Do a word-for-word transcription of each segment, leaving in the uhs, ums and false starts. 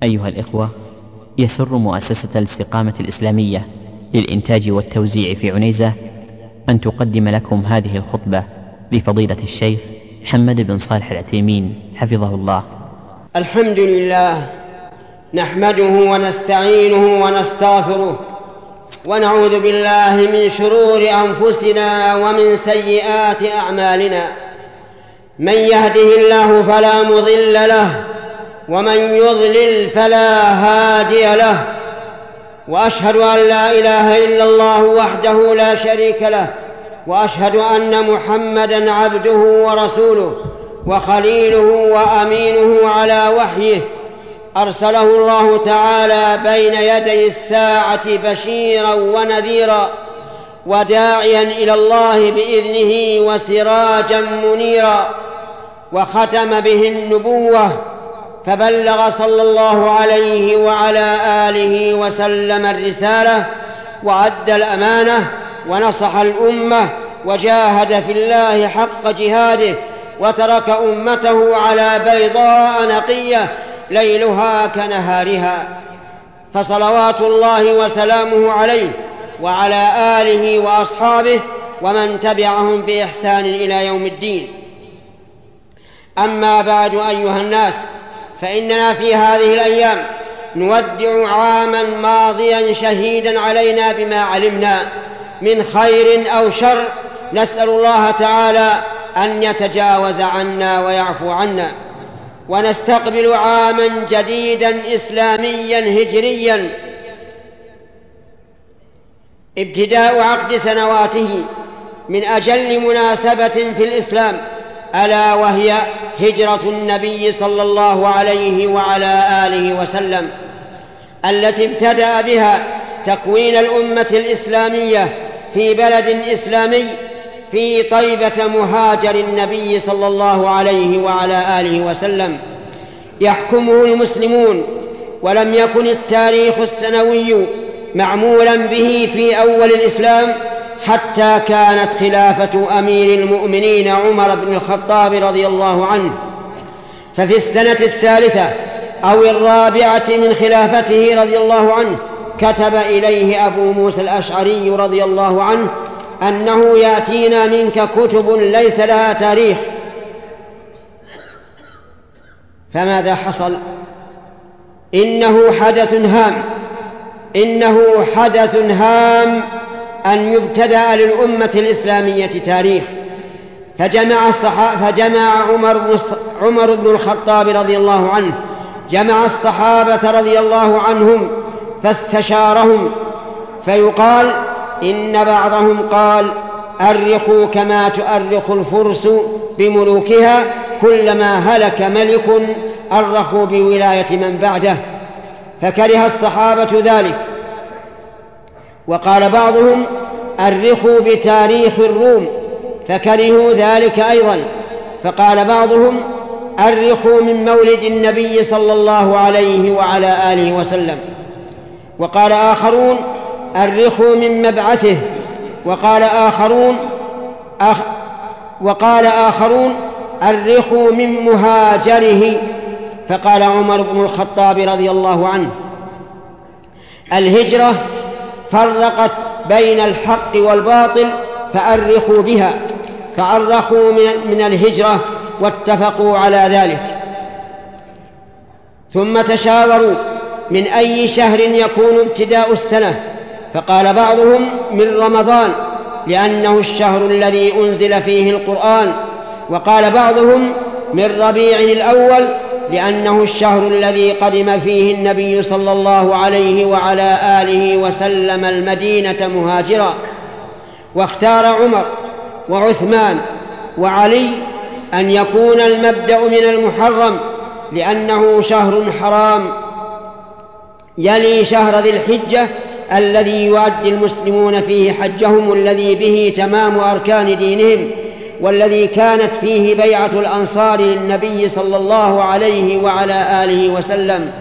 أيها الإخوة، يسر مؤسسة الاستقامة الإسلامية للإنتاج والتوزيع في عنيزة أن تقدم لكم هذه الخطبة لفضيلة الشيخ محمد بن صالح العثيمين حفظه الله. الحمد لله، نحمده ونستعينه ونستغفره، ونعوذ بالله من شرور أنفسنا ومن سيئات أعمالنا. من يهده الله فلا مضل له، ومن يضلل فلا هادي له، وأشهد أن لا إله إلا الله وحده لا شريك له، وأشهد أن محمدًا عبده ورسوله وخليله وأمينه على وحيه، أرسله الله تعالى بين يدي الساعة بشيرا ونذيرا وداعيا إلى الله بإذنه وسراجا منيرا، وختم به النبوة، فبلغ صلى الله عليه وعلى آله وسلم الرسالة، وأدى الأمانة، ونصح الأمة، وجاهد في الله حق جهاده، وترك أمته على بيضاء نقية ليلها كنهارها، فصلوات الله وسلامه عليه وعلى آله وأصحابه ومن تبعهم بإحسان إلى يوم الدين. أما بعد، أيها الناس، فإننا في هذه الأيام نودع عاما ماضيا شهيدا علينا بما علمنا من خير أو شر، نسأل الله تعالى أن يتجاوز عنا ويعفو عنا، ونستقبل عاما جديدا إسلاميا هجريا ابتداء عقد سنواته من أجل مناسبة في الإسلام، ألا وهي هجرة النبي صلى الله عليه وعلى آله وسلم، التي ابتدأ بها تكوين الأمة الإسلامية في بلد إسلامي في طيبة مهاجر النبي صلى الله عليه وعلى آله وسلم، يحكمه المسلمون، ولم يكن التاريخ السنوي معمولا به في أول الإسلام حتى كانت خلافة أمير المؤمنين عمر بن الخطاب رضي الله عنه. ففي السنة الثالثة أو الرابعة من خلافته رضي الله عنه كتب إليه أبو موسى الأشعري رضي الله عنه أنه يأتينا منك كتب ليس لها تاريخ. فماذا حصل؟ إنه حدث هام إنه حدث هام أن يبتدأ للأمة الإسلامية تاريخ. فجمع, الصحابة فجمع عمر, بن عمر بن الخطاب رضي الله عنه جمع الصحابة رضي الله عنهم فاستشارهم، فيقال إن بعضهم قال: أرخوا كما تؤرخ الفرس بملوكها، كلما هلك ملك أرخوا بولاية من بعده. فكره الصحابة ذلك. وقال بعضهم: أرخوا بتاريخ الروم، فكرهوا ذلك أيضا. فقال بعضهم: أرخوا من مولد النبي صلى الله عليه وعلى آله وسلم. وقال آخرون: أرخوا من مبعثه. وقال آخرون أخ وقال آخرون أرخوا من مهاجره. فقال عمر بن الخطاب رضي الله عنه: الهجرة فرقت بين الحق والباطل، فأرخوا بها. فأرخوا من الهجرة واتفقوا على ذلك. ثم تشاوروا من أي شهر يكون ابتداء السنة، فقال بعضهم: من رمضان، لأنه الشهر الذي أنزل فيه القرآن. وقال بعضهم: من ربيع الأول، لأنه الشهر الذي قدم فيه النبي صلى الله عليه وعلى آله وسلم المدينة مهاجرا. واختار عمر وعثمان وعلي أن يكون المبدأ من المحرم، لأنه شهر حرام يلي شهر ذي الحجة الذي يؤدي المسلمون فيه حجهم الذي به تمام أركان دينهم، والذي كانت فيه بيعة الأنصار للنبي صلى الله عليه وعلى آله وسلم،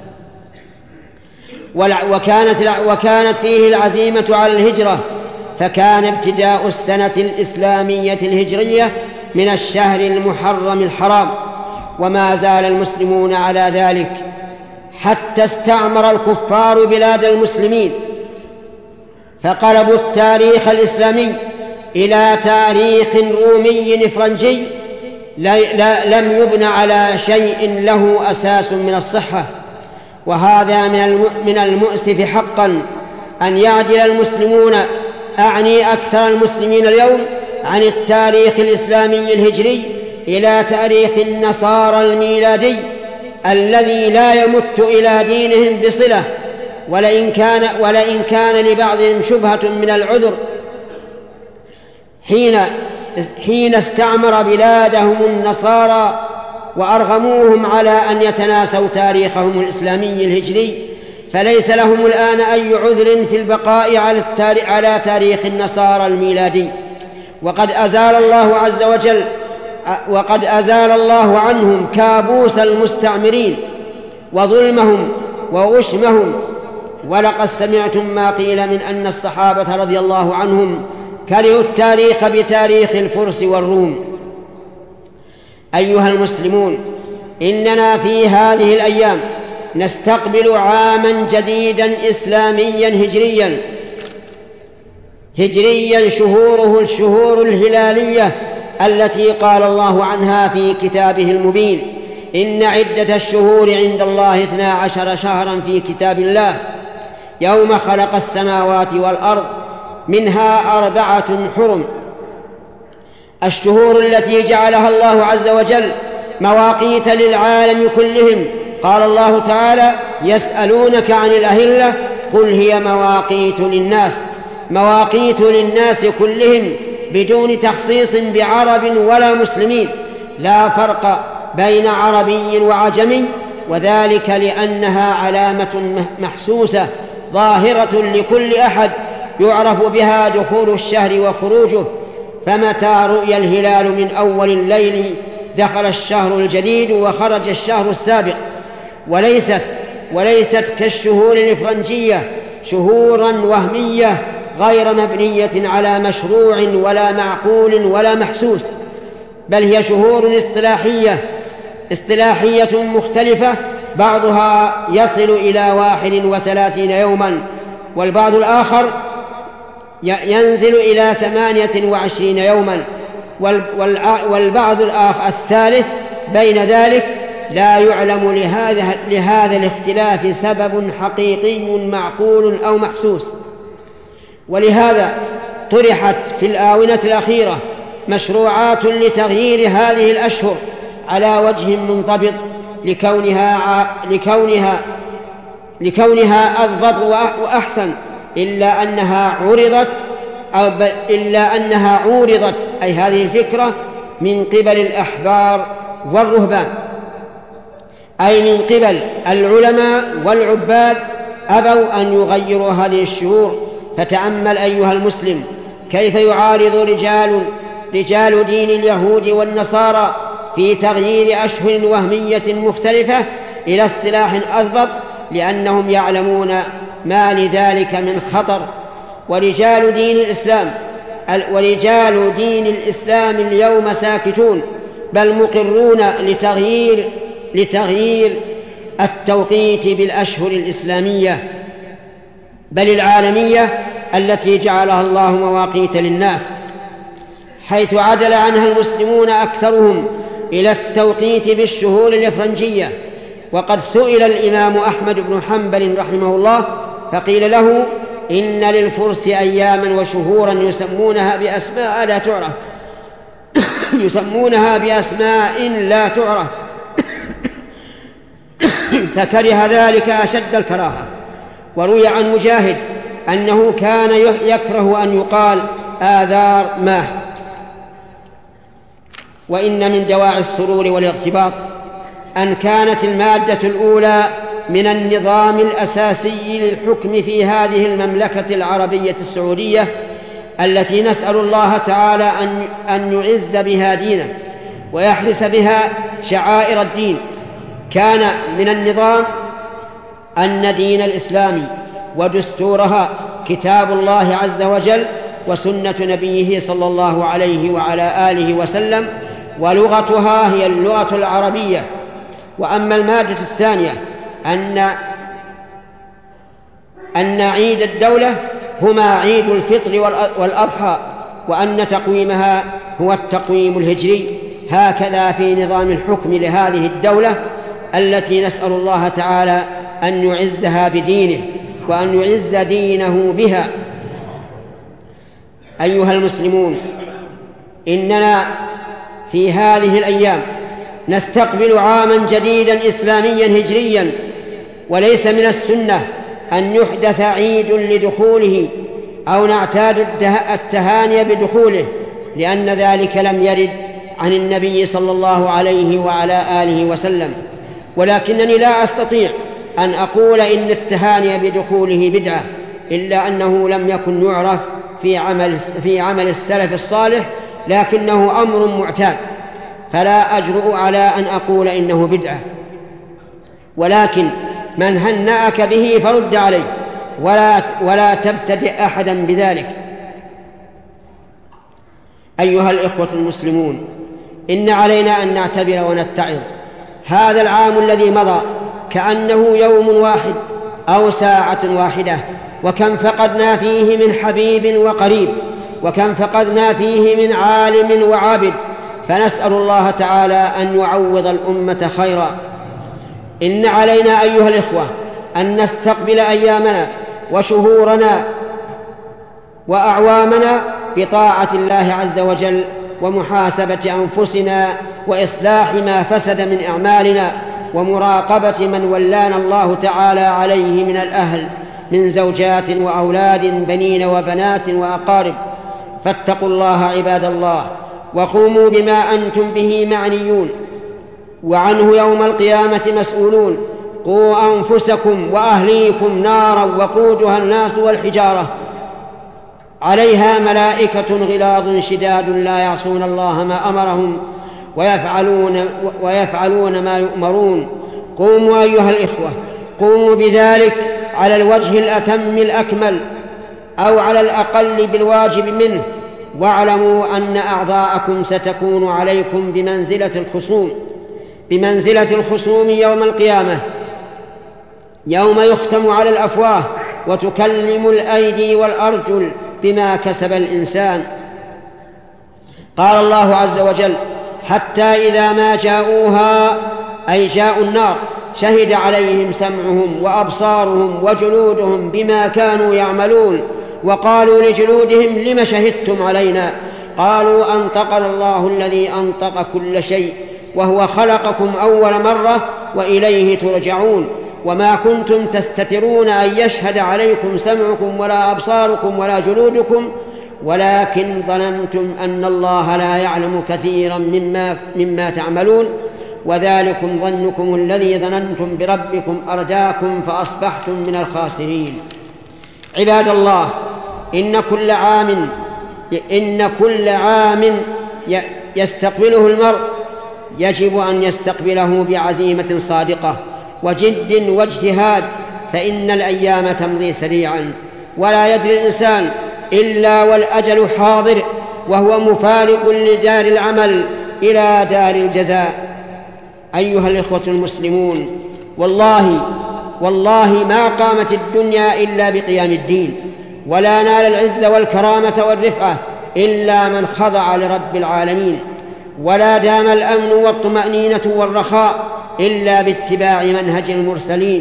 وكانت, وكانت فيه العزيمة على الهجرة. فكان ابتداء السنة الإسلامية الهجرية من الشهر المحرم الحرام، وما زال المسلمون على ذلك حتى استعمر الكفار بلاد المسلمين، فقلبوا التاريخ الإسلامي إلى تاريخ رومي إفرنجي لم يبن على شيء له أساس من الصحة. وهذا من المؤسف حقا أن يعدل المسلمون، أعني أكثر المسلمين اليوم، عن التاريخ الإسلامي الهجري إلى تاريخ النصارى الميلادي الذي لا يمت إلى دينهم بصلة، ولئن كان, ولئن كان لبعضهم شبهة من العذر حين, حين استعمر بلادهم النصارى وأرغموهم على أن يتناسوا تاريخهم الإسلامي الهجري، فليس لهم الآن أي عذر في البقاء على تاريخ النصارى الميلادي. وقد أزال الله عز وجل وقد أزال الله عنهم كابوس المستعمرين وظلمهم وغشمهم. ولقد سمعتم ما قيل من أن الصحابة رضي الله عنهم كرهوا التاريخ بتاريخ الفرس والروم. أيها المسلمون، إننا في هذه الأيام نستقبل عاما جديدا إسلاميا هجريا هجريا شهوره الشهور الهلالية التي قال الله عنها في كتابه المبين: إن عدة الشهور عند الله اثنا عشر شهرا في كتاب الله يوم خلق السماوات والأرض منها أربعة حرم. الشهور التي جعلها الله عز وجل مواقيت للعالم كلهم. قال الله تعالى: يسألونك عن الأهلة قل هي مواقيت للناس. مواقيت للناس كلهم بدون تخصيص بعرب ولا مسلمين، لا فرق بين عربي وعجمي، وذلك لأنها علامة محسوسة ظاهرة لكل أحد يعرف بها دخول الشهر وخروجه. فمتى رؤي الهلال من أول الليل دخل الشهر الجديد وخرج الشهر السابق. وليست وليست كالشهور الإفرنجية شهورا وهمية غير مبنية على مشروع ولا معقول ولا محسوس، بل هي شهور اصطلاحية اصطلاحية مختلفة، بعضها يصل إلى واحد وثلاثين يوما، والبعض الآخر ينزل إلى ثمانية وعشرين يوما، والبعض الآخر الثالث بين ذلك لا يعلم لهذا, لهذا الاختلاف سبب حقيقي معقول أو محسوس. ولهذا طرحت في الآونة الأخيرة مشروعات لتغيير هذه الأشهر على وجه منضبط لكونها, لكونها, لكونها أضبط وأحسن، إلا أنها عرضت أو إلا أنها عورضت أي هذه الفكرة من قبل الأحبار والرهبان، أي من قبل العلماء والعباد، أبوا أن يغيروا هذه الشهور. فتأمل أيها المسلم كيف يعارض رجال رجال دين اليهود والنصارى في تغيير أشهر وهمية مختلفة إلى اصطلاح أضبط، لأنهم يعلمون ما لذلك من خطر. ورجال دين الإسلام ورجال دين الإسلام اليوم ساكتون، بل مقرون لتغيير لتغيير التوقيت بالأشهر الإسلامية بل العالمية التي جعلها الله مواقيت للناس، حيث عدل عنها المسلمون أكثرهم إلى التوقيت بالشهور الإفرنجية. وقد سئل الإمام أحمد بن حنبل رحمه الله فقيل له: إن للفرس أياما وشهورا يسمونها بأسماء لا تعرف يسمونها بأسماء لا تعرف فكره ذلك أشد الكراهة. وروي عن مجاهد أنه كان يكره أن يقال آذار ماه. وإن من دواعي السرور والاغتباط أن كانت المادة الأولى من النظام الأساسي للحكم في هذه المملكة العربية السعودية التي نسأل الله تعالى أن يعز بها دينه ويحرس بها شعائر الدين. كان من النظام أن دين الإسلام ودستورها كتاب الله عز وجل وسنة نبيه صلى الله عليه وعلى آله وسلم، ولغتها هي اللغة العربية. وأما المادة الثانية أن أن عيد الدولة هما عيد الفطر والأضحى، وأن تقويمها هو التقويم الهجري. هكذا في نظام الحكم لهذه الدولة التي نسأل الله تعالى أن يعزها بدينه وأن يعز دينه بها. أيها المسلمون، إننا في هذه الأيام نستقبل عاما جديدا إسلاميا هجريا، وليس من السنة أن يحدث عيد لدخوله أو نعتاد التهاني بدخوله، لأن ذلك لم يرد عن النبي صلى الله عليه وعلى آله وسلم. ولكنني لا أستطيع أن أقول إن التهاني بدخوله بدعة، إلا أنه لم يكن يعرف في عمل, في عمل السلف الصالح، لكنه أمر معتاد، فلا أجرؤ على أن أقول إنه بدعة. ولكن من هنأك به فرد عليه، ولا, ولا تبتدئ أحدا بذلك. أيها الإخوة المسلمون، إن علينا أن نعتبر ونتعظ. هذا العام الذي مضى كأنه يوم واحد أو ساعة واحدة، وكم فقدنا فيه من حبيب وقريب، وكم فقدنا فيه من عالم وعابد، فنسأل الله تعالى أن يعوض الأمة خيرا. إن علينا أيها الإخوة أن نستقبل أيامنا وشهورنا وأعوامنا بطاعة الله عز وجل، ومحاسبة أنفسنا، وإصلاح ما فسد من أعمالنا، ومراقبة من ولانا الله تعالى عليه من الأهل من زوجات وأولاد، بنين وبنات وأقارب. فاتقوا الله عباد الله، وقوموا بما أنتم به معنيون وعنه يوم القيامة مسؤولون. قوا أنفسكم وأهليكم نارا وقودها الناس والحجارة، عليها ملائكة غلاظ شداد لا يعصون الله ما أمرهم ويفعلون, ويفعلون ما يؤمرون. قوموا أيها الإخوة، قوموا بذلك على الوجه الأتم الأكمل، أو على الأقل بالواجب منه، واعلموا أن أعضاءكم ستكون عليكم بمنزلة الخصوم بمنزلة الخصوم يوم القيامة، يوم يختم على الأفواه وتكلم الأيدي والأرجل بما كسب الإنسان. قال الله عز وجل: حتى إذا ما جاءوها، أي جاءوا النار، شهد عليهم سمعهم وأبصارهم وجلودهم بما كانوا يعملون، وقالوا لجلودهم: لم شهدتم علينا؟ قالوا: أنطقنا الله الذي أنطق كل شيء، وهو خلقكم أول مرة وإليه ترجعون. وما كنتم تستترون أن يشهد عليكم سمعكم ولا أبصاركم ولا جلودكم، ولكن ظننتم أن الله لا يعلم كثيرا مما, مما تعملون، وذلكم ظنكم الذي ظننتم بربكم أرداكم فأصبحتم من الخاسرين. عباد الله، إن كل عام إن كل عام يستقبله المرء يجب أن يستقبله بعزيمة صادقة وجد واجتهاد، فإن الأيام تمضي سريعا، ولا يدري الإنسان إلا والأجل حاضر، وهو مفارق لدار العمل إلى دار الجزاء. أيها الإخوة المسلمون، والله والله ما قامت الدنيا إلا بقيام الدين، ولا نال العز والكرامة والرفعة إلا من خضع لرب العالمين، ولا دام الأمن والطمأنينة والرخاء إلا باتباع منهج المرسلين.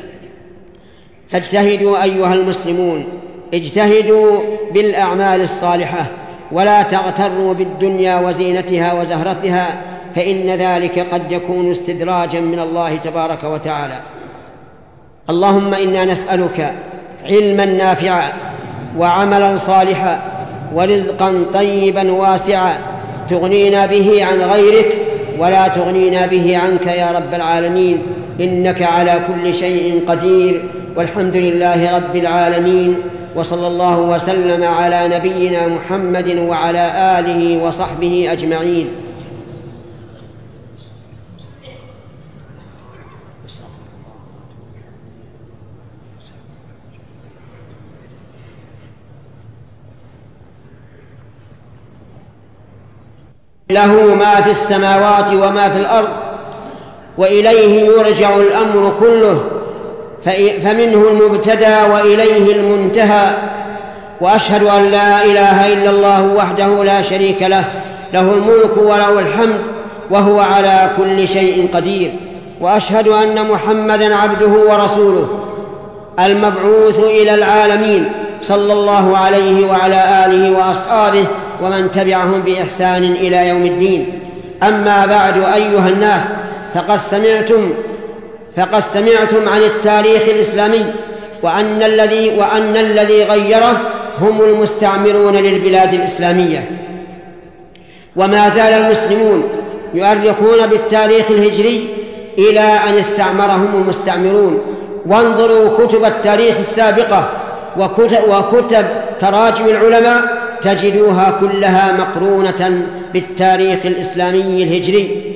فاجتهدوا أيها المسلمون، اجتهدوا بالأعمال الصالحة، ولا تغتروا بالدنيا وزينتها وزهرتها، فإن ذلك قد يكون استدراجا من الله تبارك وتعالى. اللهم إنا نسألك علما نافعا وعملا صالحا ورزقا طيبا واسعا تغنينا به عن غيرك ولا تغنينا به عنك يا رب العالمين، إنك على كل شيء قدير، والحمد لله رب العالمين. وصلى الله وسلم على نبينا محمد وعلى آله وصحبه أجمعين. له ما في السماوات وما في الأرض وإليه يرجع الأمر كله، فمنه المبتدأ وإليه المنتهى. وأشهد أن لا إله إلا الله وحده لا شريك له، له الملك وله الحمد وهو على كل شيء قدير. وأشهد أن محمدًا عبده ورسوله المبعوث إلى العالمين، صلى الله عليه وعلى آله وأصحابه ومن تبعهم بإحسان إلى يوم الدين. أما بعد، أيها الناس، فقد سمعتم فقد سمعتم عن التاريخ الإسلامي وأن الذي وأن الذي غيره هم المستعمرون للبلاد الإسلامية. وما زال المسلمون يؤرخون بالتاريخ الهجري إلى أن استعمرهم المستعمرون. وانظروا كتب التاريخ السابقة وكتب, وكتب تراجم العلماء تجدوها كلها مقرونة بالتاريخ الإسلامي الهجري.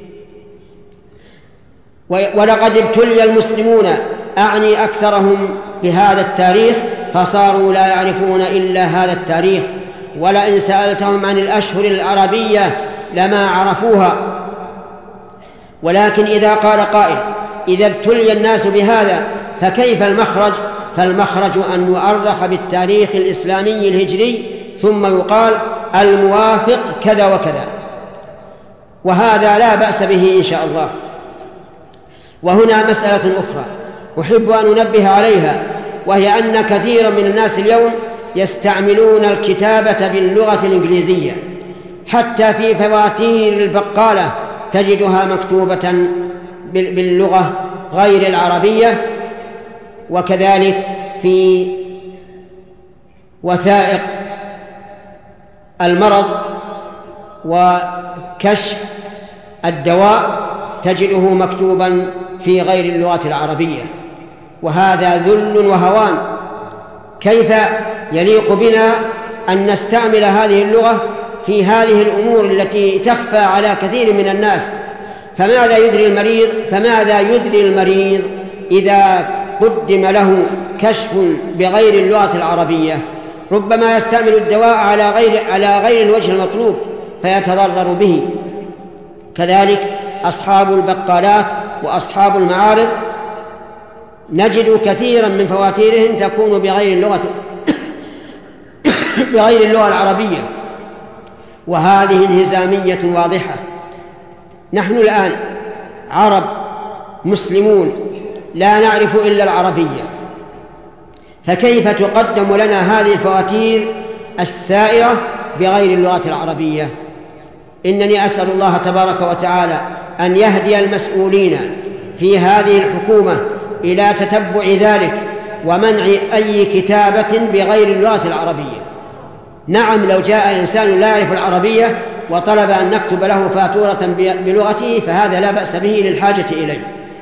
ولقد ابتلي المسلمون، أعني أكثرهم، بهذا التاريخ، فصاروا لا يعرفون إلا هذا التاريخ. ولئن سألتهم عن الأشهر العربية لما عرفوها. ولكن إذا قال قائل: إذا ابتلي الناس بهذا فكيف المخرج؟ فالمخرج أن يؤرخ بالتاريخ الإسلامي الهجري ثم يقال الموافق كذا وكذا، وهذا لا بأس به إن شاء الله. وهنا مسألة أخرى أحب أن أنبه عليها، وهي أن كثيرا من الناس اليوم يستعملون الكتابة باللغة الإنجليزية، حتى في فواتير البقالة تجدها مكتوبة باللغة غير العربية، وكذلك في وثائق المرض وكشف الدواء تجده مكتوبا في غير اللغة العربية، وهذا ذل وهوان. كيف يليق بنا أن نستعمل هذه اللغة في هذه الأمور التي تخفى على كثير من الناس؟ فماذا يدري المريض فماذا يدري المريض إذا قدم له كشف بغير اللغة العربية؟ ربما يستعمل الدواء على غير على غير الوجه المطلوب فيتضرر به. كذلك أصحاب البقالات وأصحاب المعارض نجد كثيرا من فواتيرهم تكون بغير اللغة بغير اللغة العربية، وهذه انهزامية واضحة. نحن الآن عرب مسلمون لا نعرف إلا العربية، فكيف تقدم لنا هذه الفواتير السائرة بغير اللغة العربية؟ إنني أسأل الله تبارك وتعالى أن يهدي المسؤولين في هذه الحكومة إلى تتبع ذلك ومنع أي كتابة بغير اللغة العربية. نعم، لو جاء إنسان لا يعرف العربية وطلب أن نكتب له فاتورة بلغته فهذا لا بأس به للحاجة إليه.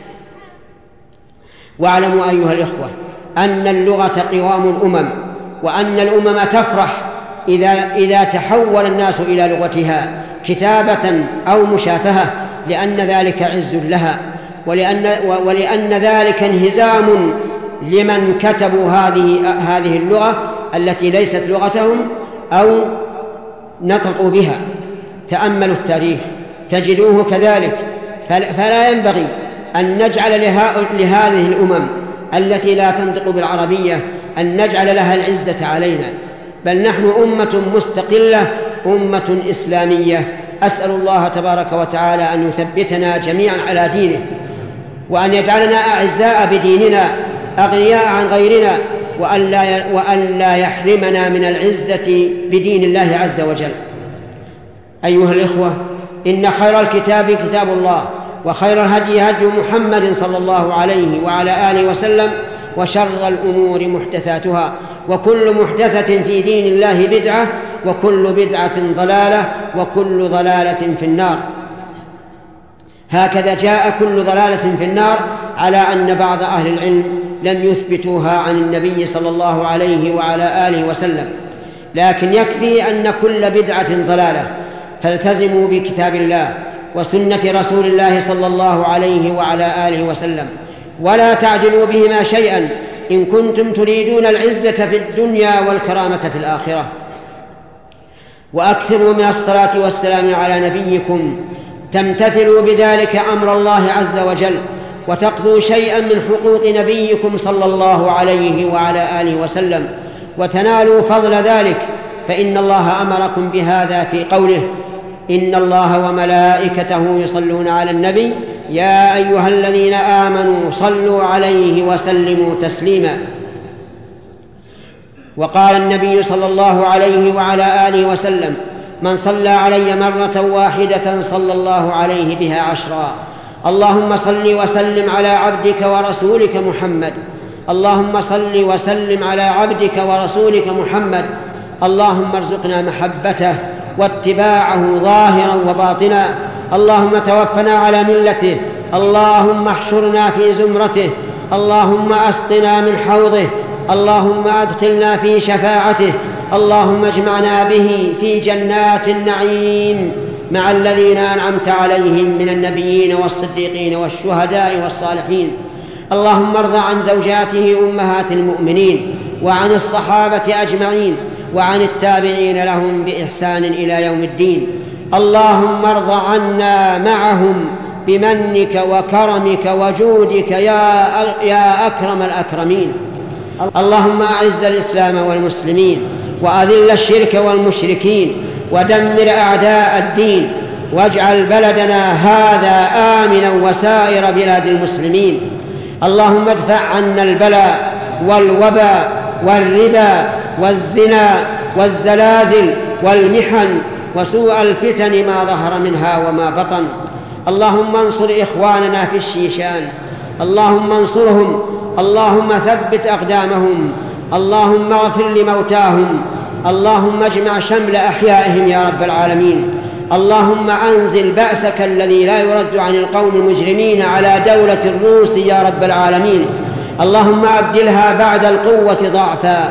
واعلموا أيها الإخوة أن اللغة قوام الأمم، وأن الأمم تفرح إذا, إذا تحول الناس إلى لغتها كتابة أو مشافهة، لأن ذلك عز لها، ولأن, ولأن ذلك انهزام لمن كتبوا هذه, هذه اللغة التي ليست لغتهم أو نطقوا بها. تأملوا التاريخ تجدوه كذلك. فلا ينبغي أن نجعل لهذه الأمم التي لا تنطق بالعربية أن نجعل لها العزة علينا، بل نحن أمة مستقلة، أمة إسلامية. أسأل الله تبارك وتعالى أن يثبتنا جميعا على دينه، وأن يجعلنا أعزاء بديننا أغنياء عن غيرنا، وأن لا يحرمنا من العزة بدين الله عز وجل. أيها الإخوة، إن خير الكتاب كتاب الله، وخير الهدي هدي محمد صلى الله عليه وعلى آله وسلم، وشر الأمور محدثاتها، وكل محدثة في دين الله بدعة، وكل بدعة ضلالة، وكل ضلالة في النار. هكذا جاء كل ضلالة في النار على أن بعض أهل العلم لم يثبتوها عن النبي صلى الله عليه وعلى آله وسلم، لكن يكفي أن كل بدعة ضلالة. فالتزموا بكتاب الله وسنة رسول الله صلى الله عليه وعلى آله وسلم، ولا تعجلوا بهما شيئا إن كنتم تريدون العزة في الدنيا والكرامة في الآخرة. وأكثروا من الصلاة والسلام على نبيكم تمتثلوا بذلك أمر الله عز وجل وتقضوا شيئا من حقوق نبيكم صلى الله عليه وعلى آله وسلم وتنالوا فضل ذلك، فإن الله أمركم بهذا في قوله: إن الله وملائكته يصلون على النبي يا أيها الذين آمنوا صلوا عليه وسلموا تسليما. وقال النبي صلى الله عليه وعلى آله وسلم: من صلى علي مرة واحدة صلى الله عليه بها عشرا. اللهم صل وسلم على عبدك ورسولك محمد. اللهم صل وسلم على عبدك ورسولك محمد. اللهم ارزقنا محبته واتباعه ظاهرا وباطنا. اللهم توفنا على ملته. اللهم احشرنا في زمرته. اللهم اسقنا من حوضه. اللهم أدخلنا في شفاعته. اللهم اجمعنا به في جنات النعيم مع الذين أنعمت عليهم من النبيين والصديقين والشهداء والصالحين. اللهم ارض عن زوجاته أمهات المؤمنين وعن الصحابة أجمعين وعن التابعين لهم بإحسان إلى يوم الدين. اللهم ارض عنا معهم بمنك وكرمك وجودك يا يا أكرم الأكرمين. اللهم أعز الإسلام والمسلمين وأذل الشرك والمشركين ودمر أعداء الدين، واجعل بلدنا هذا آمنا وسائر بلاد المسلمين. اللهم ادفع عنا البلاء والوباء والربا والزنا والزلازل والمحن وسوء الفتن ما ظهر منها وما بطن. اللهم انصر إخواننا في الشيشان. اللهم انصرهم. اللهم ثبت أقدامهم. اللهم اغفر لموتاهم. اللهم اجمع شمل أحيائهم يا رب العالمين. اللهم أنزل بأسك الذي لا يرد عن القوم المجرمين على دولة الروس يا رب العالمين. اللهم أبدلها بعد القوة ضعفا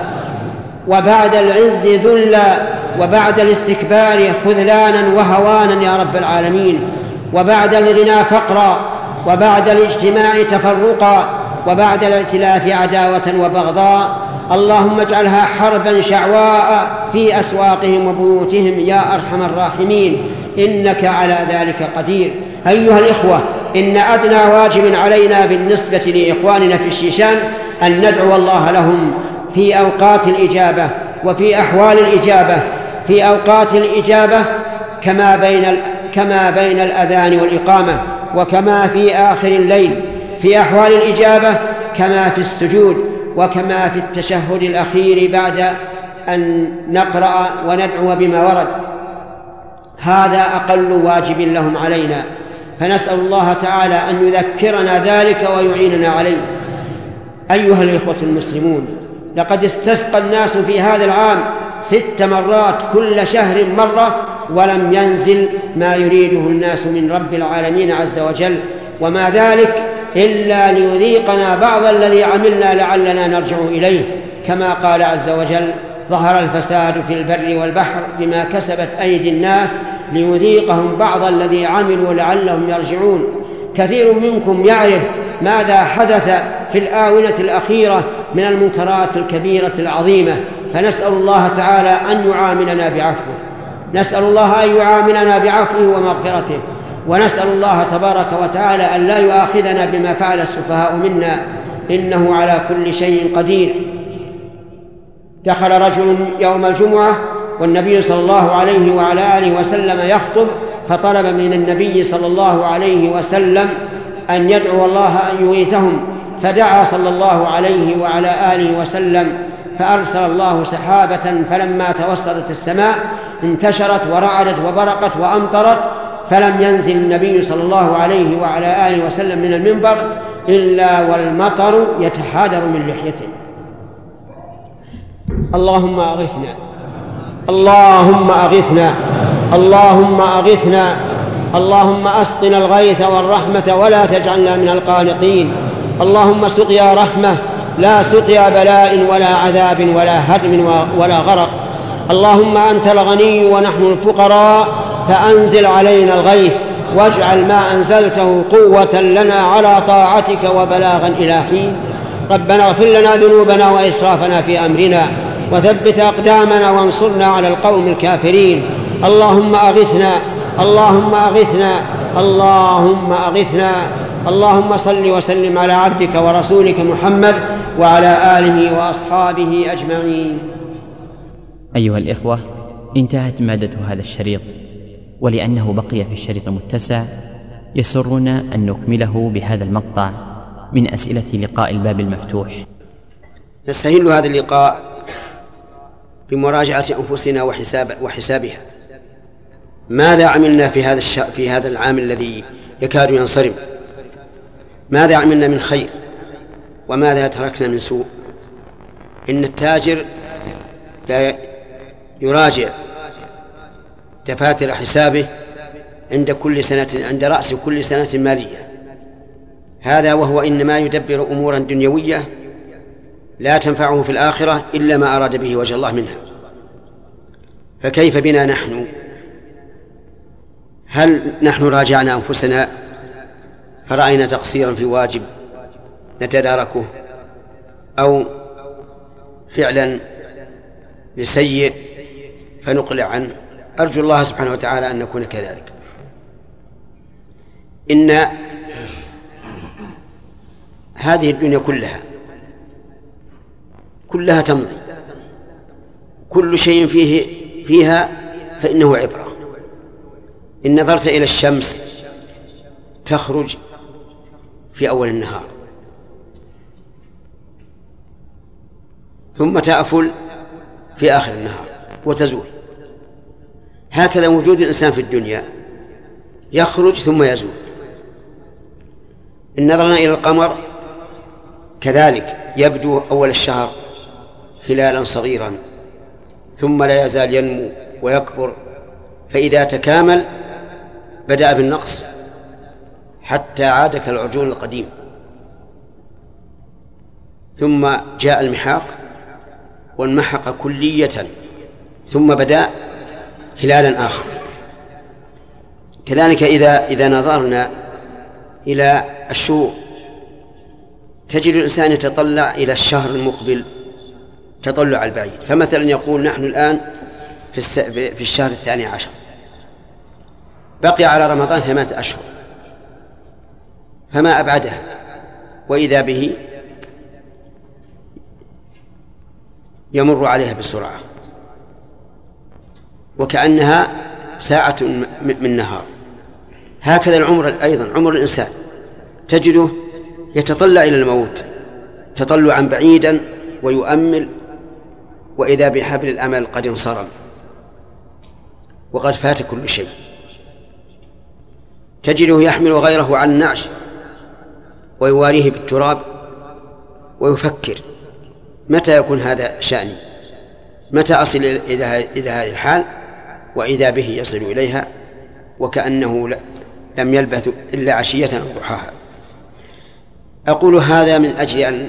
وبعد العز ذلا وبعد الاستكبار خذلانا وهوانا يا رب العالمين، وبعد الغنى فقرا وبعد الاجتماع تفرقا وبعد الائتلاف عداوة وبغضاء. اللهم اجعلها حربا شعواء في أسواقهم وبيوتهم يا أرحم الراحمين، إنك على ذلك قدير. أيها الإخوة، إن أدنى واجب علينا بالنسبة لإخواننا في الشيشان أن ندعو الله لهم في أوقات الإجابة وفي أحوال الإجابة. في أوقات الإجابة كما بين كما بين الأذان والإقامة، وكما في آخر الليل. في أحوال الإجابة كما في السجود، وكما في التشهد الأخير بعد أن نقرأ وندعو بما ورد. هذا أقل واجب لهم علينا، فنسأل الله تعالى أن يذكرنا ذلك ويعيننا عليه. أيها الإخوة المسلمون، لقد استسقى الناس في هذا العام ست مرات كل شهر مرة، ولم ينزل ما يريده الناس من رب العالمين عز وجل، وما ذلك إلا ليذيقنا بعض الذي عملنا لعلنا نرجع إليه، كما قال عز وجل: ظهر الفساد في البر والبحر بما كسبت أيدي الناس ليذيقهم بعض الذي عملوا لعلهم يرجعون. كثير منكم يعرف ماذا حدث في الآونة الأخيرة من المنكرات الكبيرة العظيمة، فنسأل الله تعالى أن يعاملنا بعفوه، نسأل الله أن يعاملنا بعفوه ومغفرته، ونسأل الله تبارك وتعالى أن لا يؤاخذنا بما فعل السفهاء منا، إنه على كل شيء قدير. دخل رجل يوم الجمعة والنبي صلى الله عليه وعلى آله وسلم يخطب، فطلب من النبي صلى الله عليه وسلم أن يدعو الله أن يغيثهم، فدعا صلى الله عليه وعلى آله وسلم، فأرسل الله سحابة، فلما توسطت السماء انتشرت ورعدت وبرقت وأمطرت، فلم ينزل النبي صلى الله عليه وعلى آله وسلم من المنبر إلا والمطر يتحادر من لحيته. اللهم أغثنا، اللهم أغثنا، اللهم أغثنا، اللهم أسقنا الغيث والرحمة ولا تجعلنا من القانطين. اللهم سقيا رحمة لا سقيا بلاء ولا عذاب ولا هدم ولا غرق. اللهم أنت الغني ونحن الفقراء، فأنزل علينا الغيث، واجعل ما أنزلته قوة لنا على طاعتك وبلاغا إلى حين. ربنا اغفر لنا ذنوبنا وإسرافنا في أمرنا، وثبت أقدامنا وانصرنا على القوم الكافرين. اللهم أغثنا، اللهم أغثنا، اللهم أغثنا. اللهم صل وسلم على عبدك ورسولك محمد وعلى آله وأصحابه أجمعين. أيها الإخوة، انتهت مادة هذا الشريط، ولأنه بقي في الشريط متسع يسرنا أن نكمله بهذا المقطع من أسئلة لقاء الباب المفتوح. نستهل هذا اللقاء بمراجعة أنفسنا وحساب وحسابها. ماذا عملنا في هذا الش... في هذا العام الذي يكاد ينصرم؟ ماذا عملنا من خير وماذا تركنا من سوء؟ إن التاجر لا يراجع دفاتر حسابه عند كل سنة عند رأس كل سنة مالية، هذا وهو إنما يدبر أمورا دنيوية لا تنفعه في الآخرة إلا ما أراد به وجه الله منها. فكيف بنا نحن؟ هل نحن راجعنا أنفسنا فرأينا تقصيرا في واجب نتداركه، أو فعلا لسيء فنقلع عنه؟ أرجو الله سبحانه وتعالى أن نكون كذلك. إن هذه الدنيا كلها كلها تمضي، كل شيء فيه فيها فإنه عبرة. إن نظرت إلى الشمس تخرج في أول النهار ثم تأفل في آخر النهار وتزول، هكذا وجود الإنسان في الدنيا يخرج ثم يزول. إن نظرنا إلى القمر كذلك يبدو أول الشهر هلالا صغيرا ثم لا يزال ينمو ويكبر، فإذا تكامل بدأ بالنقص حتى عاد كالعرجون القديم، ثم جاء المحاق وانمحق كلية ثم بدأ هلالا آخر. كذلك إذا إذا نظرنا إلى الشهور تجد الإنسان يتطلع إلى الشهر المقبل تطلع البعيد. فمثلا يقول نحن الآن في, في الشهر الثاني عشر، بقي على رمضان ثمانية أشهر، فما أبعدها، وإذا به يمر عليها بسرعة وكأنها ساعة من نهار. هكذا العمر أيضا، عمر الإنسان تجده يتطلع إلى الموت تطلعا بعيدا ويؤمل، وإذا بحبل الأمل قد انصرم وقد فات كل شيء. تجده يحمل غيره على النعش ويواريه بالتراب ويفكر متى يكون هذا شأني، متى أصل إلى هذه الحال، وإذا به يصل إليها وكأنه لم يلبث إلا عشية أو ضحاها. أقول هذا من أجل أن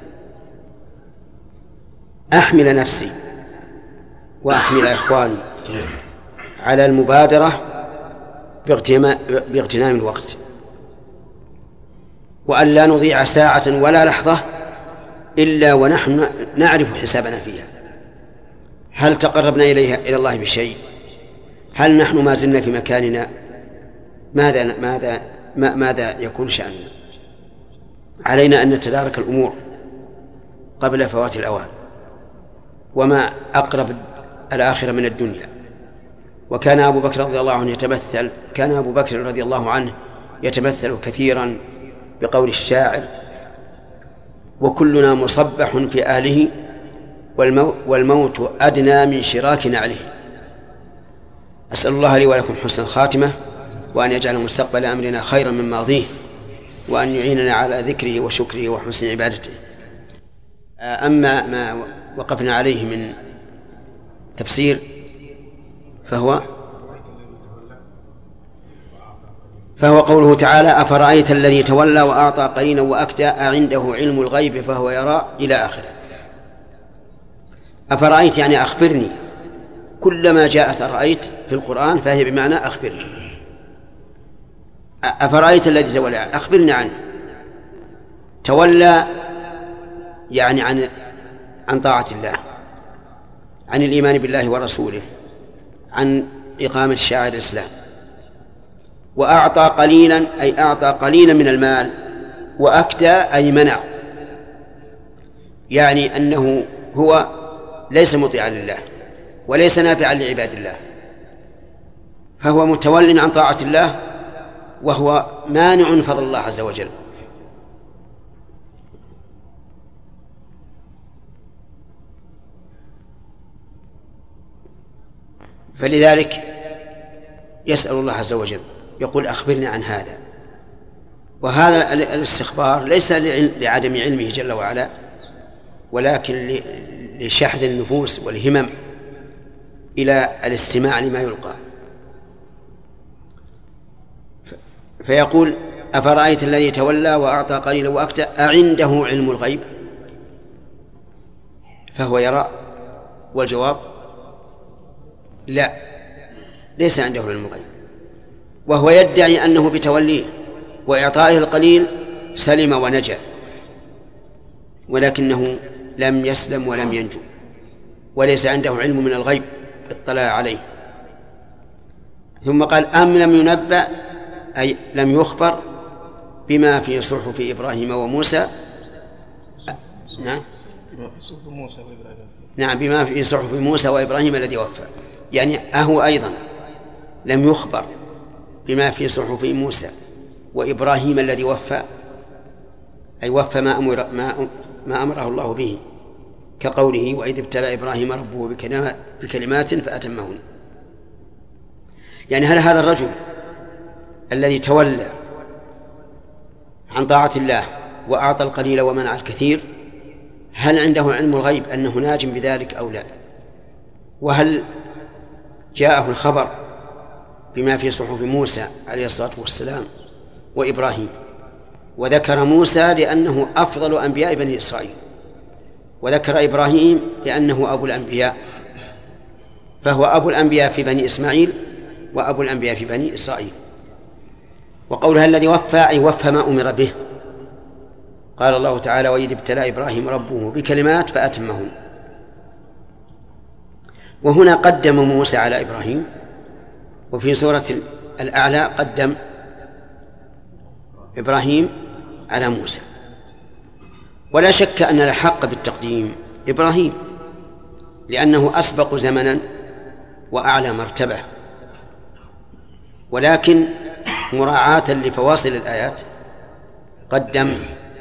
أحمل نفسي وأحمل إخواني على المبادرة باغتنام الوقت، وأن لا نضيع ساعة ولا لحظة إلا ونحن نعرف حسابنا فيها. هل تقربنا إليها إلى الله بشيء؟ هل نحن ما زلنا في مكاننا؟ ماذا ماذا ماذا يكون شأننا؟ علينا أن نتدارك الأمور قبل فوات الأوان، وما أقرب الآخرة من الدنيا. وكان أبو بكر رضي الله عنه يتمثل كان أبو بكر رضي الله عنه يتمثل كثيرا بقول الشاعر: وكلنا مصبح في أهله والموت أدنى من شراك نعله. أسأل الله لي ولكم حسن الخاتمة، وأن يجعل مستقبل أمرنا خيرا من ماضيه، وأن يعيننا على ذكره وشكره وحسن عبادته. أما ما وقفنا عليه من تفسير فهو فهو قوله تعالى: أفرأيت الذي تولى وأعطى قليلا وأكدى أعنده علم الغيب فهو يرى، إلى آخره. أفرأيت يعني أخبرني، كلما جاءت أرأيت في القرآن فهي بمعنى أخبرني. أفرأيت الذي تولى أخبرني عنه. تولى يعني عن عن طاعة الله، عن الإيمان بالله ورسوله، عن إقامة شعائر الإسلام. وأعطى قليلا أي أعطى قليلا من المال، وأكدى أي منع، يعني أنه هو ليس مطيعا لله وليس نافعا لعباد الله، فهو متول عن طاعة الله وهو مانع فضل الله عز وجل. فلذلك يسأل الله عز وجل يقول أخبرني عن هذا، وهذا الاستخبار ليس لعدم علمه جل وعلا، ولكن لشحذ النفوس والهمم إلى الاستماع لما يلقى. فيقول أفرأيت الذي تولى وأعطى قليلا وأكدى أعنده علم الغيب فهو يرى؟ والجواب لا، ليس عنده علم الغيب، وهو يدعي أنه بتوليه وإعطائه القليل سلم ونجا، ولكنه لم يسلم ولم ينجو، وليس عنده علم من الغيب اطلع عليه. ثم قال أم لم ينبأ أي لم يخبر بما في صحف إبراهيم وموسى. نعم نعم بما في صحف موسى وإبراهيم الذي وفى، يعني أهو أيضا لم يخبر بما في صحف موسى وإبراهيم الذي وفى، أي وفى ما أمر ما ما أمره الله به، كقوله وإذ ابتلى إبراهيم ربه بكلمات فأتمهن. يعني هل هذا الرجل الذي تولى عن طاعة الله وأعطى القليل ومنع الكثير هل عنده علم الغيب أنه ناج بذلك أو لا؟ وهل جاءه الخبر بما في صحف موسى عليه الصلاة والسلام وإبراهيم؟ وذكر موسى لأنه أفضل أنبياء بني إسرائيل، وذكر إبراهيم لأنه أبو الأنبياء، فهو أبو الأنبياء في بني إسماعيل وأبو الأنبياء في بني إسرائيل. وقولها الذي وفى أي وفى ما أمر به. قال الله تعالى وإذ ابتلى إبراهيم ربه بكلمات فأتمهن، وهنا قدم موسى على إبراهيم، وفي سورة الأعلى قدم إبراهيم على موسى. ولا شك أن الحق بالتقديم إبراهيم لأنه أسبق زمنا وأعلى مرتبة، ولكن مراعاة لفواصل الآيات قدم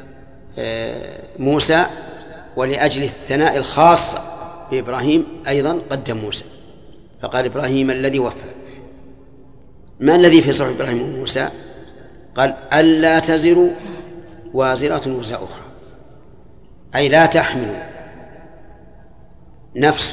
موسى، ولأجل الثناء الخاص بإبراهيم أيضا قدم موسى، فقال إبراهيم الذي وفى. ما الذي في صحف إبراهيم وموسى؟ قال ألا تزر وازرة وزر أخرى، أي لا تحمل نفس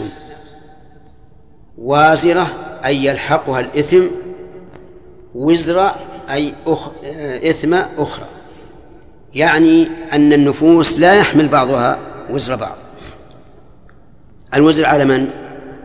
وازرة أي يلحقها الإثم، وزر أي أخ... إثم أخرى، يعني أن النفوس لا يحمل بعضها وزر بعض. الوزر على من؟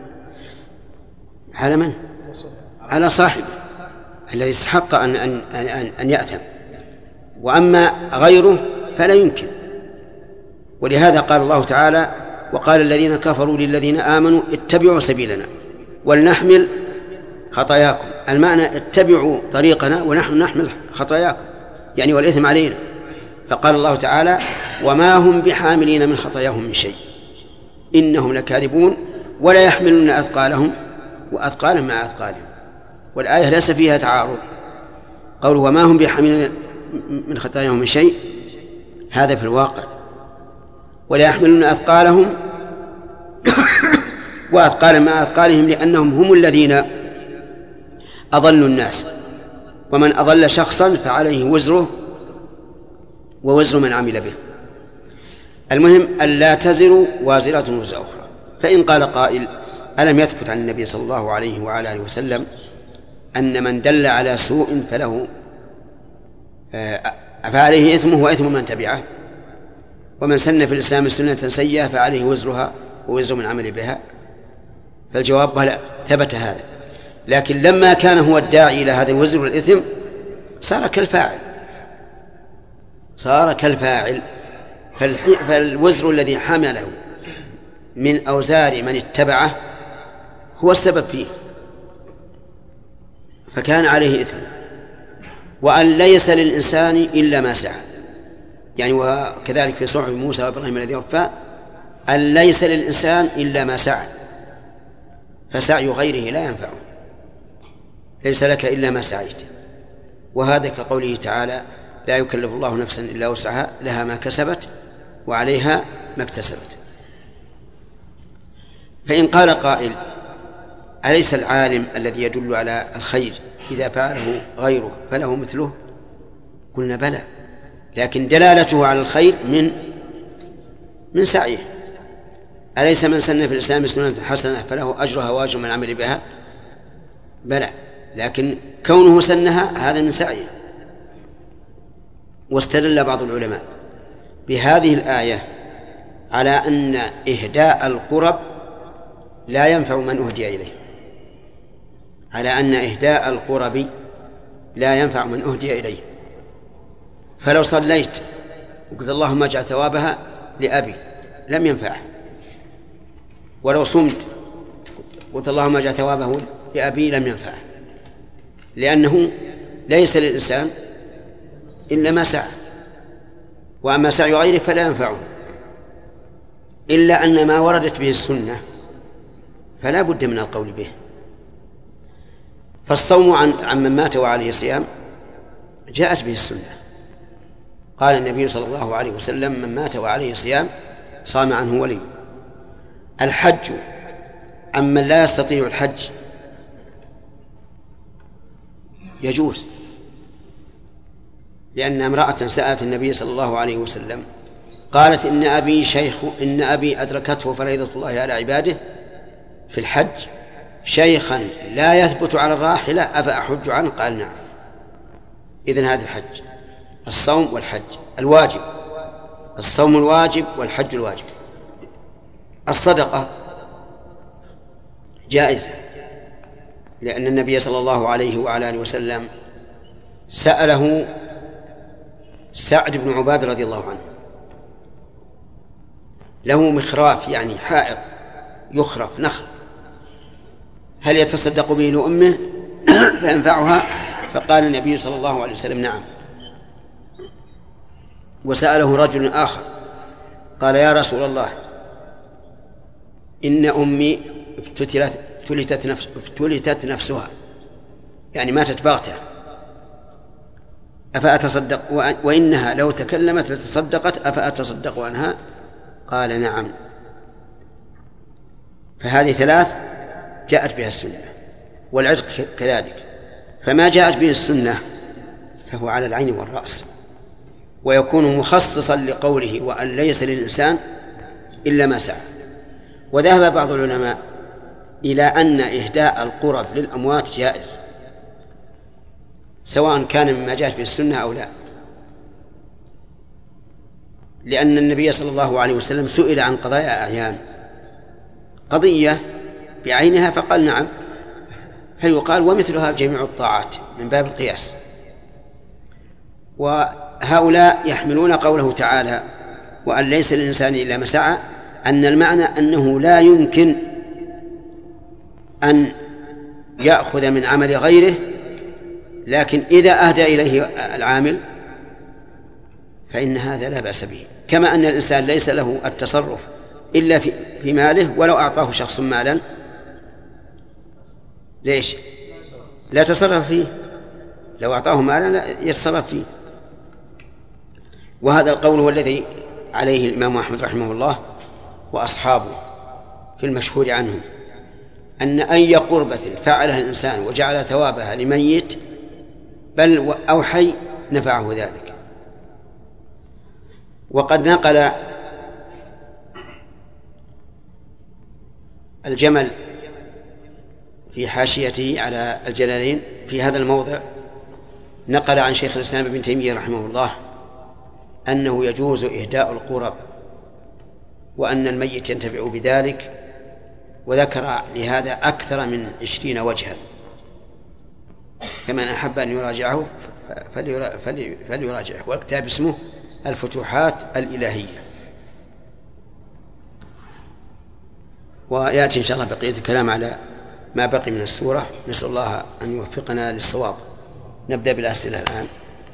على من؟ على صاحبه الذي استحق أن, أن, أن, أن يأثم، وأما غيره فلا يمكن. ولهذا قال الله تعالى وقال الذين كفروا للذين آمنوا اتبعوا سبيلنا ولنحمل خطاياكم. المعنى اتبعوا طريقنا ونحن نحمل خطاياكم، يعني والإثم علينا. فقال الله تعالى وما هم بحاملين من خطاياهم من شيء إنهم لكاذبون ولا يحملون أثقالهم وأثقالا مع أثقالهم. والآية ليس فيها تعارض، قول وما هم بحاملين من خطاياهم من شيء هذا في الواقع، ولا يحملون أثقالهم وأثقالا مع أثقالهم، لأنهم هم الذين أضلوا الناس، ومن أضل شخصا فعليه وزره ووزر من عمل به. المهم ألا تزر وازرة وزر أخرى. فإن قال قائل ألم يثبت عن النبي صلى الله عليه وعلى آله وسلم أن من دل على سوء فله فعليه إثمه وإثم من تبعه، ومن سن في الإسلام سنة سيئة فعليه وزرها ووزر من عمل بها؟ فالجواب لا، ثبت هذا، لكن لما كان هو الداعي إلى هذا الوزر والإثم صار كالفاعل، صار كالفاعل. فالوزر الذي حمله من أوزار من اتبعه هو السبب فيه، فكان عليه إثم. وأن ليس للإنسان إلا ما سعى، يعني وكذلك في صحف موسى وإبراهيم الذي وفى أن ليس للإنسان إلا ما سعى، فسعي غيره لا ينفعه، ليس لك إلا ما سعيت. وهذا كقوله تعالى لا يكلف الله نفسا إلا وسعها لها ما كسبت وعليها ما اكتسبت. فإن قال قائل أليس العالم الذي يدل على الخير إذا فعله غيره فله مثله؟ قلنا بلى، لكن دلالته على الخير من من سعيه. أليس من سن في الإسلام سنة حسنة فله أجرها وأجر من عمل بها؟ بلى، لكن كونه سنها هذا من سعيه. واستدل بعض العلماء بهذه الآية على أن إهداء القرب لا ينفع من أهدي إليه، على أن إهداء القرب لا ينفع من أهدي إليه. فلو صليت وقلت اللهم اجعل ثوابها لأبي لم ينفعه، ولو صمت قلت اللهم اجعل ثوابه لأبي لم ينفعه، لأنه ليس للإنسان إلا ما سعى، وأما سعي غيره فلا ينفعه، إلا أن ما وردت به السنة فلا بد من القول به. فالصوم عن عن من مات وعليه صيام جاءت به السنة، قال النبي صلى الله عليه وسلم من مات وعليه صيام صام عنه ولي. الحج عن من لا يستطيع الحج يجوز، لأن امرأة سألت النبي صلى الله عليه وسلم قالت إن أبي شيخ إن أبي أدركته فريضة الله على عباده في الحج شيخا لا يثبت على الراحلة أفأحج عنه؟ قال نعم. إذن هذا الحج، الصوم والحج الواجب، الصوم الواجب والحج الواجب. الصدقة جائزة، لأن النبي صلى الله عليه وعلى آله وسلم سأله سعد بن عبادة رضي الله عنه، له مخراف يعني حائط يخرف نخل، هل يتصدق به لأمه فينفعها؟ فقال النبي صلى الله عليه وسلم نعم. وسأله رجل آخر قال يا رسول الله إن أمي ابتلت ابتلتت نفس ابتلتت نفسها يعني ماتت بغتة أفأتصدق وإنها لو تكلمت لتصدقت أفأتصدق عنها؟ قال نعم. فهذه ثلاث جاءت بها السنة، والعتق كذلك. فما جاءت به السنة فهو على العين والرأس، ويكون مخصصا لقوله وأن ليس للإنسان إلا ما سعى. وذهب بعض العلماء إلى أن إهداء القرب للأموات جائز، سواء كان مما جاءت به السنة أو لا، لأن النبي صلى الله عليه وسلم سئل عن قضايا أعيان، قضية بعينها فقال نعم، فيقال ومثلها جميع الطاعات من باب القياس. وهؤلاء يحملون قوله تعالى وأن ليس للإنسان إلا ما سعى أن المعنى أنه لا يمكن أن يأخذ من عمل غيره، لكن إذا أهدى إليه العامل فإن هذا لا بأس به، كما أن الإنسان ليس له التصرف إلا في, في ماله، ولو أعطاه شخص مالا ليش لا تصرف فيه؟ لو أعطاه مالا لا يتصرف فيه. وهذا القول هو الذي عليه الإمام أحمد رحمه الله وأصحابه في المشهور عنهم، أن أي قربة فعلها الإنسان وجعل ثوابها لميت بل أو حي نفعه ذلك. وقد نقل الجمل في حاشيته على الجلالين في هذا الموضع، نقل عن شيخ الإسلام ابن تيمية رحمه الله أنه يجوز إهداء القرب وأن الميت ينتفع بذلك، وذكر لهذا أكثر من عشرين وجها، فمن أحب أن يراجعه فليراجعه. والكتاب اسمه الفتوحات الإلهية. ويأتي إن شاء الله بقية الكلام على ما بقي من السورة. نسأل الله أن يوفقنا للصواب. نبدأ بالأسئلة الآن.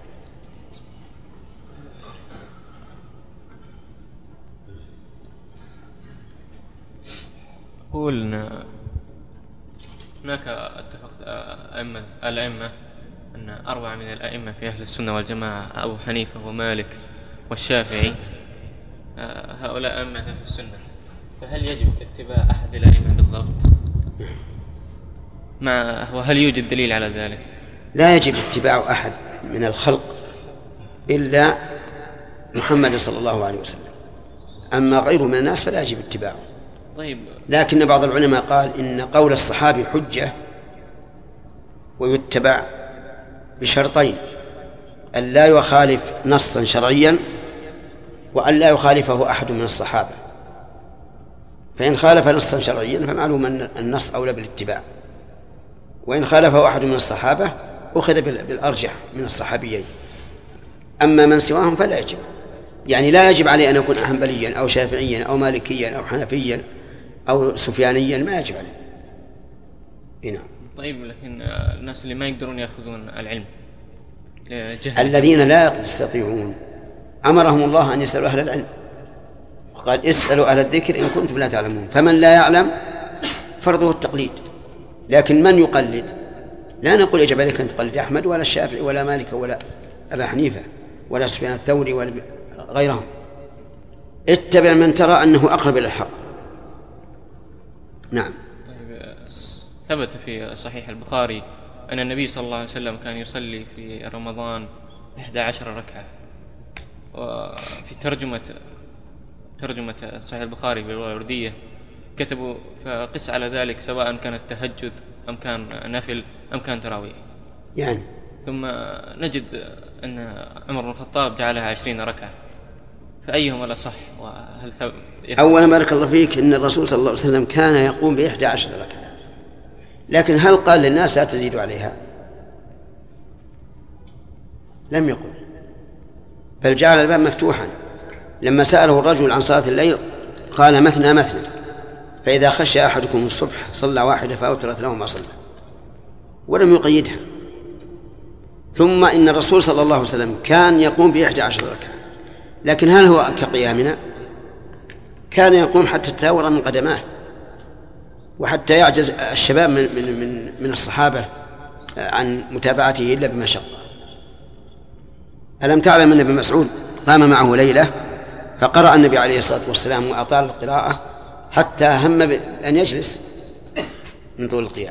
أقول إن هناك اتفقت أئمة الأئمة أن أربعة من الأئمة في أهل السنة والجماعة أبو حنيفة ومالك والشافعي هؤلاء أئمة أهل السنة، فهل يجب اتباع أحد الأئمة بالضبط؟ مع وهل يوجد دليل على ذلك؟ لا يجب اتباع أحد من الخلق إلا محمد صلى الله عليه وسلم، أما غيره من الناس فلا يجب اتباعه. طيب. لكن بعض العلماء قال إن قول الصحابي حجة ويتبع بشرطين: أن لا يخالف نصا شرعيا، وأن لا يخالفه أحد من الصحابة. فإن خالف نصا شرعيا فمعلوم أن النص أولى بالاتباع، وإن خالفه أحد من الصحابة أخذ بالأرجح من الصحابيين. أما من سواهم فلا يجب، يعني لا يجب عليه أن يكون حنبليا أو شافعيا أو مالكيا أو حنفيا أو سفيانيا، ما يجب عليه. هنا. طيب، لكن الناس اللي ما يقدرون يأخذون العلم جهل. الذين لا يستطيعون أمرهم الله أن يسألوا أهل العلم، قال اسألوا أهل الذكر إن كنتم لا تعلمون. فمن لا يعلم فرضه التقليد، لكن من يقلد لا نقول يجب عليك أن تقلد أحمد ولا الشافعي ولا مالك ولا أبا حنيفة ولا سفيان الثوري ولا غيرهم، اتبع من ترى أنه أقرب إلى الحق. نعم. طيب، ثبت في صحيح البخاري أن النبي صلى الله عليه وسلم كان يصلي في رمضان إحدى عشر ركعة، وفي ترجمة ترجمة صحيح البخاري بالوردية كتبوا فقس على ذلك سواء كان التهجد أم كان نفل أم كان تراويح يعني. ثم نجد أن عمر بن الخطاب جعلها عشرين ركعة، فأيهما الأصح؟ وهل أولا بارك الله فيك إن الرسول صلى الله عليه وسلم كان يقوم بإحدى عشر ركعة، لكن هل قال للناس لا تزيدوا عليها؟ لم يقل، بل جعل الباب مفتوحا. لما سأله الرجل عن صلاة الليل قال مثنى مثنى، فإذا خشى أحدكم الصبح صلى واحدة فأوترت له ما صلى، ولم يقيدها. ثم إن الرسول صلى الله عليه وسلم كان يقوم بإحدى عشر ركعة، لكن هل هو كقيامنا؟ كان يقوم حتى تتاور من قدماه، وحتى يعجز الشباب من, من, من, من الصحابة عن متابعته إلا بمشقة. ألم تعلم أن ابن مسعود قام معه ليلة فقرأ النبي عليه الصلاة والسلام وأطال القراءة حتى هم أن يجلس من طول القيام.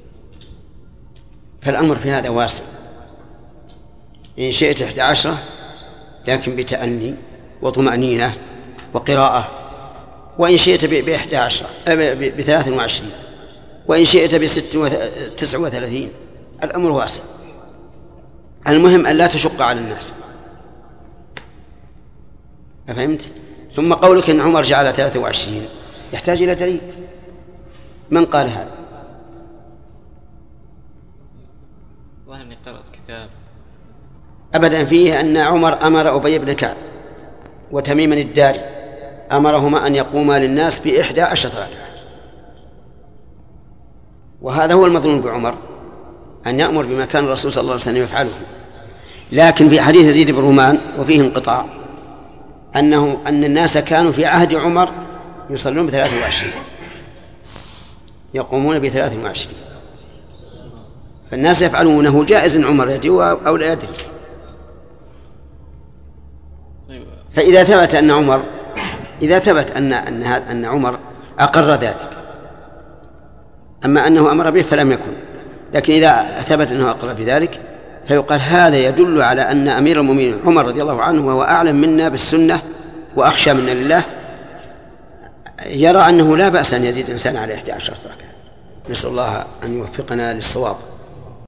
فالأمر في هذا واسع. إن شئت إحدى عشرة لكن بتأني وطمأنينة وقراءة، وإن شئت بإحدى عشرة بثلاث وعشرين، وإن شئت بست وتسع وثلاثين. الأمر واسع، المهم أن لا تشق على الناس. أفهمت؟ ثم قولك إن عمر جعل ثلاثة وعشرين يحتاج إلى دليل. من قال هذا؟ والله إني قرأت كتاب أبدا فيه أن عمر أمر أبي بن كعب وتميما الداري أمرهما أن يقوما للناس بإحدى عشرة ركعة، وهذا هو المظنون بعمر، أن يأمر بما كان الرسول صلى الله عليه وسلم يفعله. لكن في حديث يزيد بن رومان وفيه انقطاع أنه أن الناس كانوا في عهد عمر يصلون بثلاث وعشرين، يقومون بثلاث وعشرين، فالناس يفعلونه. جائز عمر يدري أو لا يدري. فإذا ثبت أن عمر إذا ثبت أن أن أن عمر أقر ذلك، أما أنه أمر به فلم يكن. لكن إذا ثبت أنه أقر بذلك فيقال هذا يدل على أن أمير المؤمنين عمر رضي الله عنه، وهو أعلم منا بالسنة وأخشى منا لله، يرى أنه لا بأس أن يزيد الإنسان على إحدى عشرة ركعة. نسأل الله أن يوفقنا للصواب.